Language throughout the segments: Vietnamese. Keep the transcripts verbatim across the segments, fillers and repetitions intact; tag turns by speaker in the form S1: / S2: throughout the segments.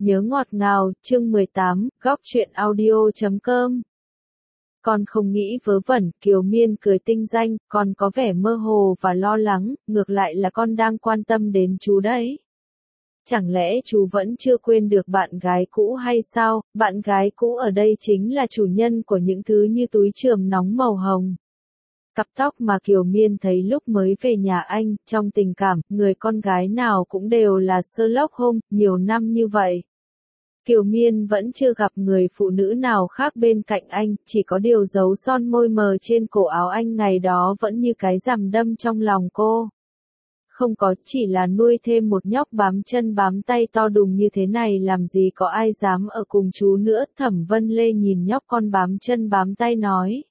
S1: Nhớ ngọt ngào, chương mười tám, góc truyện audio chấm com. Con không nghĩ vớ vẩn, Kiều Miên cười tinh danh, con có vẻ mơ hồ và lo lắng, ngược lại là con đang quan tâm đến chú đấy. Chẳng lẽ chú vẫn chưa quên được bạn gái cũ hay sao? Bạn gái cũ ở đây chính là chủ nhân của những thứ như túi chườm nóng màu hồng. Cặp tóc mà Kiều Miên thấy lúc mới về nhà anh, trong tình cảm, người con gái nào cũng đều là Sherlock Holmes, nhiều năm như vậy. Kiều Miên vẫn chưa gặp người phụ nữ nào khác bên cạnh anh, chỉ có điều dấu son môi mờ trên cổ áo anh ngày đó vẫn như cái rằm đâm trong lòng cô. Không có, chỉ là nuôi thêm một nhóc bám chân bám tay to đùng như thế này làm gì có ai dám ở cùng chú nữa. Thẩm Vân Lê nhìn nhóc con bám chân bám tay nói.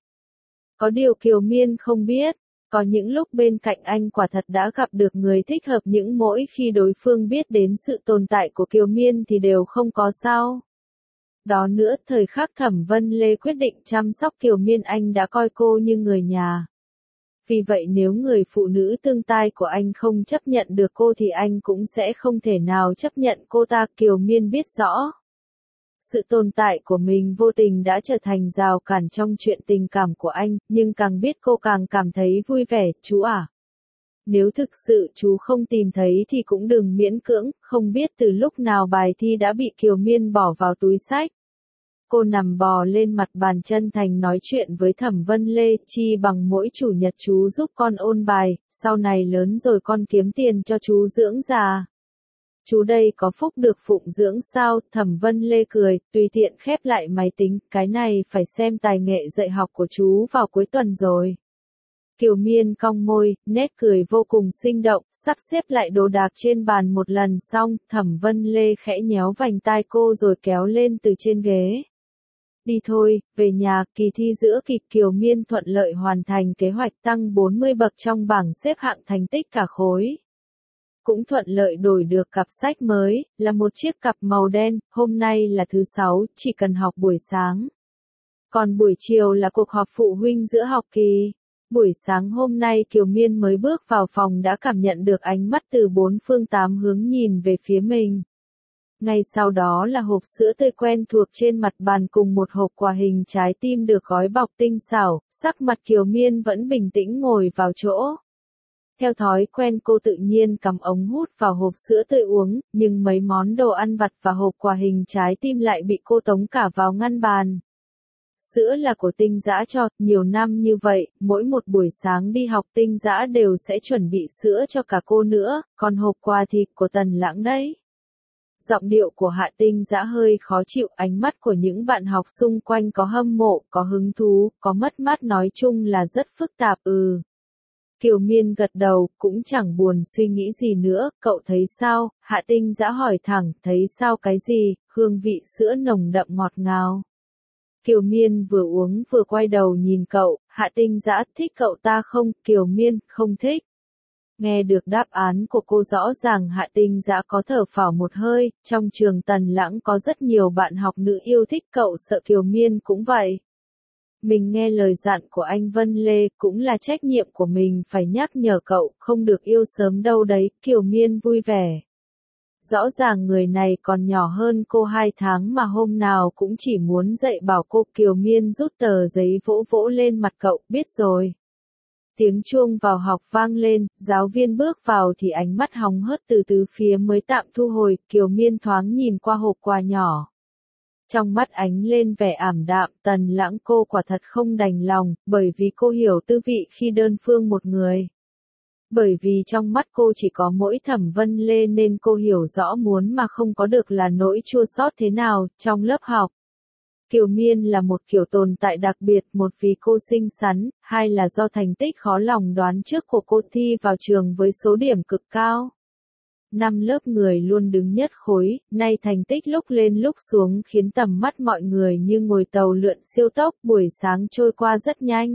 S1: Có điều Kiều Miên không biết, có những lúc bên cạnh anh quả thật đã gặp được người thích hợp, những mỗi khi đối phương biết đến sự tồn tại của Kiều Miên thì đều không có sao. Đó nữa, thời khắc Thẩm Vân Lê quyết định chăm sóc Kiều Miên anh đã coi cô như người nhà. Vì vậy nếu người phụ nữ tương tai của anh không chấp nhận được cô thì anh cũng sẽ không thể nào chấp nhận cô ta. Kiều Miên biết rõ. Sự tồn tại của mình vô tình đã trở thành rào cản trong chuyện tình cảm của anh, nhưng càng biết cô càng cảm thấy vui vẻ. Chú à? Nếu thực sự chú không tìm thấy thì cũng đừng miễn cưỡng, không biết từ lúc nào bài thi đã bị Kiều Miên bỏ vào túi xách. Cô nằm bò lên mặt bàn chân thành nói chuyện với Thẩm Vân Lê, chi bằng mỗi chủ nhật chú giúp con ôn bài, sau này lớn rồi con kiếm tiền cho chú dưỡng già. Chú đây có phúc được phụng dưỡng sao? Thẩm Vân Lê cười, tùy tiện khép lại máy tính, cái này phải xem tài nghệ dạy học của chú vào cuối tuần rồi. Kiều Miên cong môi, nét cười vô cùng sinh động, sắp xếp lại đồ đạc trên bàn một lần xong, Thẩm Vân Lê khẽ nhéo vành tai cô rồi kéo lên từ trên ghế. Đi thôi, về nhà. Kỳ thi giữa kỳ Kiều Miên thuận lợi hoàn thành kế hoạch tăng bốn mươi bậc trong bảng xếp hạng thành tích cả khối. Cũng thuận lợi đổi được cặp sách mới, là một chiếc cặp màu đen. Hôm nay là thứ sáu, chỉ cần học buổi sáng. Còn buổi chiều là cuộc họp phụ huynh giữa học kỳ. Buổi sáng hôm nay Kiều Miên mới bước vào phòng đã cảm nhận được ánh mắt từ bốn phương tám hướng nhìn về phía mình. Ngay sau đó là hộp sữa tươi quen thuộc trên mặt bàn cùng một hộp quà hình trái tim được gói bọc tinh xảo, sắc mặt Kiều Miên vẫn bình tĩnh ngồi vào chỗ. Theo thói quen cô tự nhiên cắm ống hút vào hộp sữa tươi uống, nhưng mấy món đồ ăn vặt và hộp quà hình trái tim lại bị cô tống cả vào ngăn bàn. Sữa là của Tinh Dã cho, nhiều năm như vậy, mỗi một buổi sáng đi học Tinh Dã đều sẽ chuẩn bị sữa cho cả cô nữa, còn hộp quà thì của Tần Lãng đấy. Giọng điệu của Hạ Tinh Dã hơi khó chịu, ánh mắt của những bạn học xung quanh có hâm mộ, có hứng thú, có mất mát, nói chung là rất phức tạp. Ừ. Kiều Miên gật đầu, cũng chẳng buồn suy nghĩ gì nữa. Cậu thấy sao? Hạ Tinh Dã hỏi thẳng. Thấy sao cái gì? Hương vị sữa nồng đậm ngọt ngào. Kiều Miên vừa uống vừa quay đầu nhìn cậu. Hạ Tinh Dã, thích cậu ta không? Kiều Miên, không thích. Nghe được đáp án của cô rõ ràng Hạ Tinh Dã có thở phào một hơi. Trong trường Tần Lãng có rất nhiều bạn học nữ yêu thích cậu, sợ Kiều Miên cũng vậy. Mình nghe lời dặn của anh Vân Lê, cũng là trách nhiệm của mình phải nhắc nhở cậu, không được yêu sớm đâu đấy. Kiều Miên vui vẻ. Rõ ràng người này còn nhỏ hơn cô hai tháng mà hôm nào cũng chỉ muốn dạy bảo cô. Kiều Miên rút tờ giấy vỗ vỗ lên mặt cậu, biết rồi. Tiếng chuông vào học vang lên, giáo viên bước vào thì ánh mắt hóng hớt từ tứ phía mới tạm thu hồi. Kiều Miên thoáng nhìn qua hộp quà nhỏ. Trong mắt ánh lên vẻ ảm đạm. Tần Lãng cô quả thật không đành lòng, bởi vì cô hiểu tư vị khi đơn phương một người. Bởi vì trong mắt cô chỉ có mỗi Thẩm Vân Lê nên cô hiểu rõ muốn mà không có được là nỗi chua xót thế nào. Trong lớp học, Kiều Miên là một kiểu tồn tại đặc biệt, một vì cô xinh xắn, hai là do thành tích khó lòng đoán trước của cô thi vào trường với số điểm cực cao. Năm lớp người luôn đứng nhất khối, nay thành tích lúc lên lúc xuống khiến tầm mắt mọi người như ngồi tàu lượn siêu tốc. Buổi sáng trôi qua rất nhanh.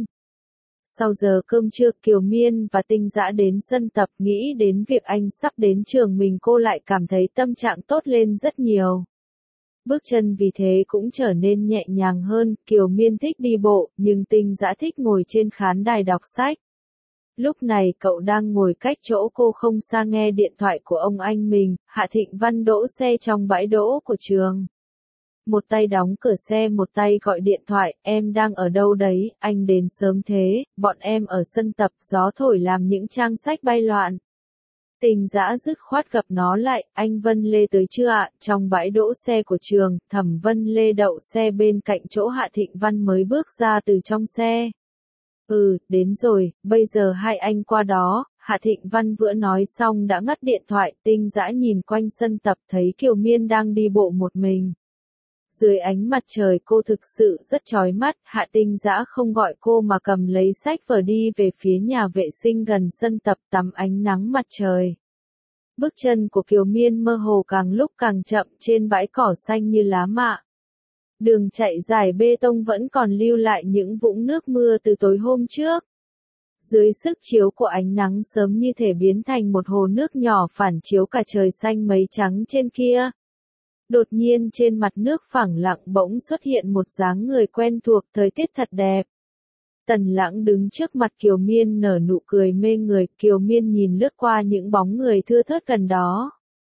S1: Sau giờ cơm trưa Kiều Miên và Tinh Dã đến sân tập, nghĩ đến việc anh sắp đến trường mình cô lại cảm thấy tâm trạng tốt lên rất nhiều. Bước chân vì thế cũng trở nên nhẹ nhàng hơn. Kiều Miên thích đi bộ, nhưng Tinh Dã thích ngồi trên khán đài đọc sách. Lúc này cậu đang ngồi cách chỗ cô không xa nghe điện thoại của ông anh mình, Hạ Thịnh Văn đỗ xe trong bãi đỗ của trường. Một tay đóng cửa xe một tay gọi điện thoại, em đang ở đâu đấy, anh đến sớm thế, bọn em ở sân tập, gió thổi làm những trang sách bay loạn. Tình Dã dứt khoát gặp nó lại, anh Vân Lê tới chưa ạ, trong bãi đỗ xe của trường, Thẩm Vân Lê đậu xe bên cạnh chỗ Hạ Thịnh Văn mới bước ra từ trong xe. Ừ, đến rồi, bây giờ hai anh qua đó, Hạ Thịnh Văn vừa nói xong đã ngắt điện thoại, Tinh Dã nhìn quanh sân tập thấy Kiều Miên đang đi bộ một mình. Dưới ánh mặt trời cô thực sự rất chói mắt, Hạ Tinh Dã không gọi cô mà cầm lấy sách vở đi về phía nhà vệ sinh gần sân tập tắm ánh nắng mặt trời. Bước chân của Kiều Miên mơ hồ càng lúc càng chậm trên bãi cỏ xanh như lá mạ. Đường chạy dài bê tông vẫn còn lưu lại những vũng nước mưa từ tối hôm trước. Dưới sức chiếu của ánh nắng sớm như thể biến thành một hồ nước nhỏ phản chiếu cả trời xanh mấy trắng trên kia. Đột nhiên trên mặt nước phẳng lặng bỗng xuất hiện một dáng người quen thuộc, thời tiết thật đẹp. Tần Lãng đứng trước mặt Kiều Miên nở nụ cười mê người, Kiều Miên nhìn lướt qua những bóng người thưa thớt gần đó.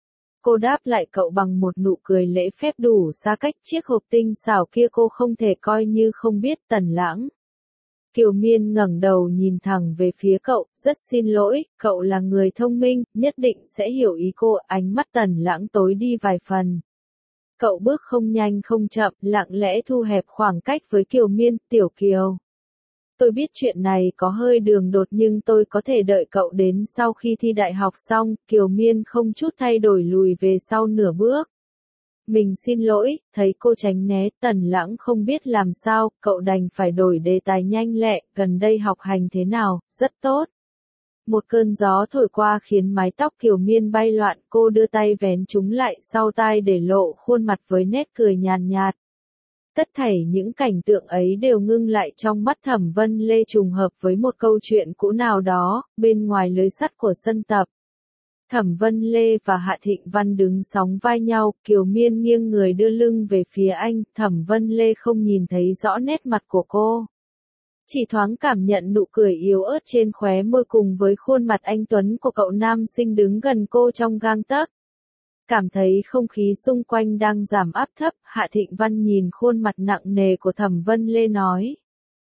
S1: Cô đáp lại cậu bằng một nụ cười lễ phép đủ xa cách, chiếc hộp tinh xảo kia cô không thể coi như không biết. Tần Lãng. Kiều Miên ngẩng đầu nhìn thẳng về phía cậu, rất xin lỗi, cậu là người thông minh, nhất định sẽ hiểu ý cô. Ánh mắt Tần Lãng tối đi vài phần. Cậu bước không nhanh không chậm, lặng lẽ thu hẹp khoảng cách với Kiều Miên. Tiểu Kiều. Tôi biết chuyện này có hơi đường đột nhưng tôi có thể đợi cậu đến sau khi thi đại học xong. Kiều Miên không chút thay đổi lùi về sau nửa bước. Mình xin lỗi, thấy cô tránh né, Tần Lãng không biết làm sao, cậu đành phải đổi đề tài nhanh lẹ, gần đây học hành thế nào, rất tốt. Một cơn gió thổi qua khiến mái tóc Kiều Miên bay loạn, cô đưa tay vén chúng lại sau tai để lộ khuôn mặt với nét cười nhàn nhạt. Tất thảy những cảnh tượng ấy đều ngưng lại trong mắt Thẩm Vân Lê trùng hợp với một câu chuyện cũ nào đó, bên ngoài lưới sắt của sân tập. Thẩm Vân Lê và Hạ Thịnh Văn đứng sóng vai nhau, Kiều Miên nghiêng người đưa lưng về phía anh, Thẩm Vân Lê không nhìn thấy rõ nét mặt của cô. Chỉ thoáng cảm nhận nụ cười yếu ớt trên khóe môi cùng với khuôn mặt anh tuấn của cậu nam sinh đứng gần cô trong gang tấc. Cảm thấy không khí xung quanh đang giảm áp thấp, Hạ Thịnh Văn nhìn khuôn mặt nặng nề của Thẩm Vân Lê nói.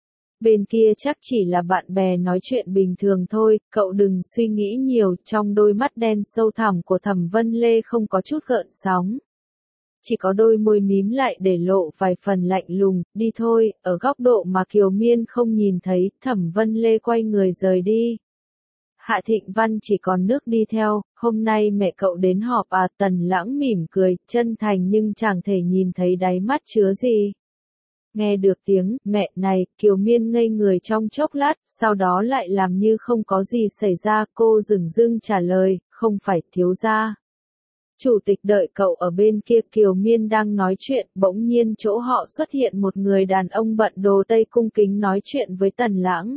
S1: Bên kia chắc chỉ là bạn bè nói chuyện bình thường thôi, cậu đừng suy nghĩ nhiều. Trong đôi mắt đen sâu thẳm của Thẩm Vân Lê không có chút gợn sóng. Chỉ có đôi môi mím lại để lộ vài phần lạnh lùng. Đi thôi, ở góc độ mà Kiều Miên không nhìn thấy, Thẩm Vân Lê quay người rời đi. Hạ Thịnh Văn chỉ còn nước đi theo. Hôm nay mẹ cậu đến họp à? Tần Lãng mỉm cười, chân thành nhưng chẳng thể nhìn thấy đáy mắt chứa gì. Nghe được tiếng mẹ này, Kiều Miên ngây người trong chốc lát, sau đó lại làm như không có gì xảy ra. Cô dửng dưng trả lời, không phải thiếu gia. Chủ tịch đợi cậu ở bên kia. Kiều Miên đang nói chuyện, bỗng nhiên chỗ họ xuất hiện một người đàn ông bận đồ tây cung kính nói chuyện với Tần Lãng.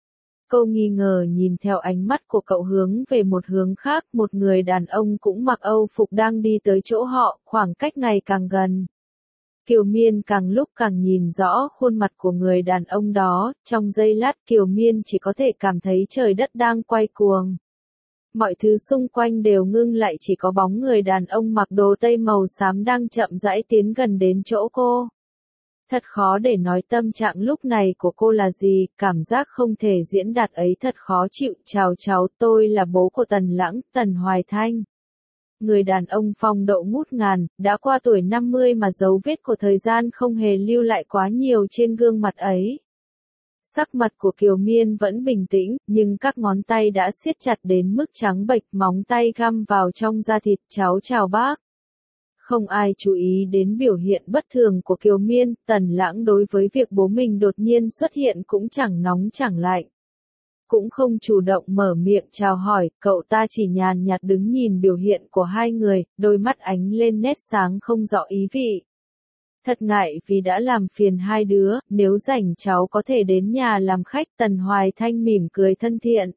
S1: Cô nghi ngờ nhìn theo ánh mắt của cậu hướng về một hướng khác, một người đàn ông cũng mặc Âu phục đang đi tới chỗ họ, khoảng cách ngày càng gần. Kiều Miên càng lúc càng nhìn rõ khuôn mặt của người đàn ông đó, trong giây lát Kiều Miên chỉ có thể cảm thấy trời đất đang quay cuồng. Mọi thứ xung quanh đều ngưng lại, chỉ có bóng người đàn ông mặc đồ tây màu xám đang chậm rãi tiến gần đến chỗ cô. Thật khó để nói tâm trạng lúc này của cô là gì, cảm giác không thể diễn đạt ấy thật khó chịu. Chào cháu, tôi là bố của Tần Lãng, Tần Hoài Thanh. Người đàn ông phong độ ngút ngàn, đã qua tuổi năm mươi mà dấu vết của thời gian không hề lưu lại quá nhiều trên gương mặt ấy. Sắc mặt của Kiều Miên vẫn bình tĩnh, nhưng các ngón tay đã siết chặt đến mức trắng bệch, móng tay găm vào trong da thịt. Cháu chào bác. Không ai chú ý đến biểu hiện bất thường của Kiều Miên, Tần Lãng đối với việc bố mình đột nhiên xuất hiện cũng chẳng nóng chẳng lạnh. Cũng không chủ động mở miệng chào hỏi, cậu ta chỉ nhàn nhạt đứng nhìn biểu hiện của hai người, đôi mắt ánh lên nét sáng không rõ ý vị. Thật ngại vì đã làm phiền hai đứa, nếu rảnh cháu có thể đến nhà làm khách. Tần Hoài Thanh mỉm cười thân thiện.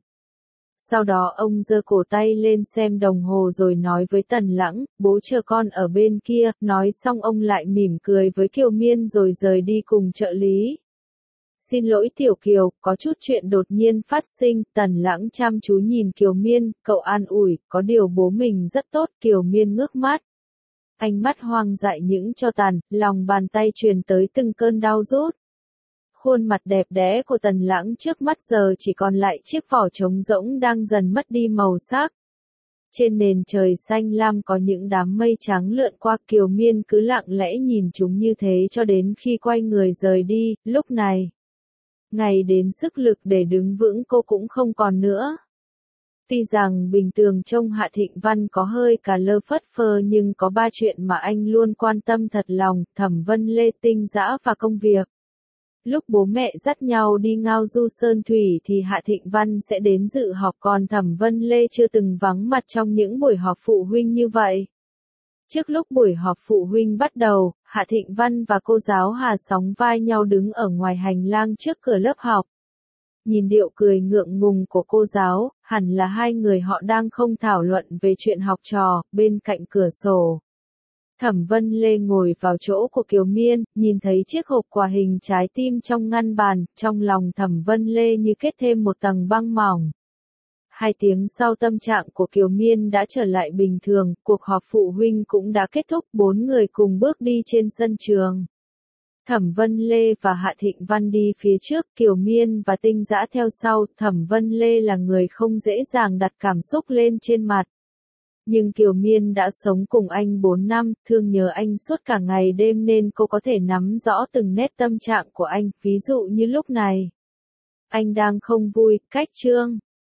S1: Sau đó ông giơ cổ tay lên xem đồng hồ rồi nói với Tần Lãng, bố chờ con ở bên kia. Nói xong ông lại mỉm cười với Kiều Miên rồi rời đi cùng trợ lý. Xin lỗi Tiểu Kiều, có chút chuyện đột nhiên phát sinh, Tần Lãng chăm chú nhìn Kiều Miên, cậu an ủi, có điều bố mình rất tốt, Kiều Miên ngước mắt. Ánh mắt hoang dại những cho tàn, lòng bàn tay truyền tới từng cơn đau rút. Khuôn mặt đẹp đẽ của Tần Lãng trước mắt giờ chỉ còn lại chiếc vỏ trống rỗng đang dần mất đi màu sắc. Trên nền trời xanh lam có những đám mây trắng lượn qua, Kiều Miên cứ lặng lẽ nhìn chúng như thế cho đến khi quay người rời đi, lúc này. Ngày đến sức lực để đứng vững cô cũng không còn nữa. Tuy rằng bình thường trông Hạ Thịnh Văn có hơi cà lơ phất phơ nhưng có ba chuyện mà anh luôn quan tâm thật lòng, Thẩm Vân Lê, Tinh Dã và công việc. Lúc bố mẹ dắt nhau đi ngao du sơn thủy thì Hạ Thịnh Văn sẽ đến dự họp, còn Thẩm Vân Lê chưa từng vắng mặt trong những buổi họp phụ huynh như vậy. Trước lúc buổi họp phụ huynh bắt đầu, Hạ Thịnh Văn và cô giáo Hà sóng vai nhau đứng ở ngoài hành lang trước cửa lớp học. Nhìn điệu cười ngượng ngùng của cô giáo, hẳn là hai người họ đang không thảo luận về chuyện học trò, bên cạnh cửa sổ. Thẩm Vân Lê ngồi vào chỗ của Kiều Miên, nhìn thấy chiếc hộp quà hình trái tim trong ngăn bàn, trong lòng Thẩm Vân Lê như kết thêm một tầng băng mỏng. Hai tiếng sau tâm trạng của Kiều Miên đã trở lại bình thường, cuộc họp phụ huynh cũng đã kết thúc, bốn người cùng bước đi trên sân trường. Thẩm Vân Lê và Hạ Thịnh Văn đi phía trước, Kiều Miên và Tinh Dã theo sau, Thẩm Vân Lê là người không dễ dàng đặt cảm xúc lên trên mặt. Nhưng Kiều Miên đã sống cùng anh bốn năm, thương nhớ anh suốt cả ngày đêm nên cô có thể nắm rõ từng nét tâm trạng của anh, ví dụ như lúc này. Anh đang không vui, cách chương.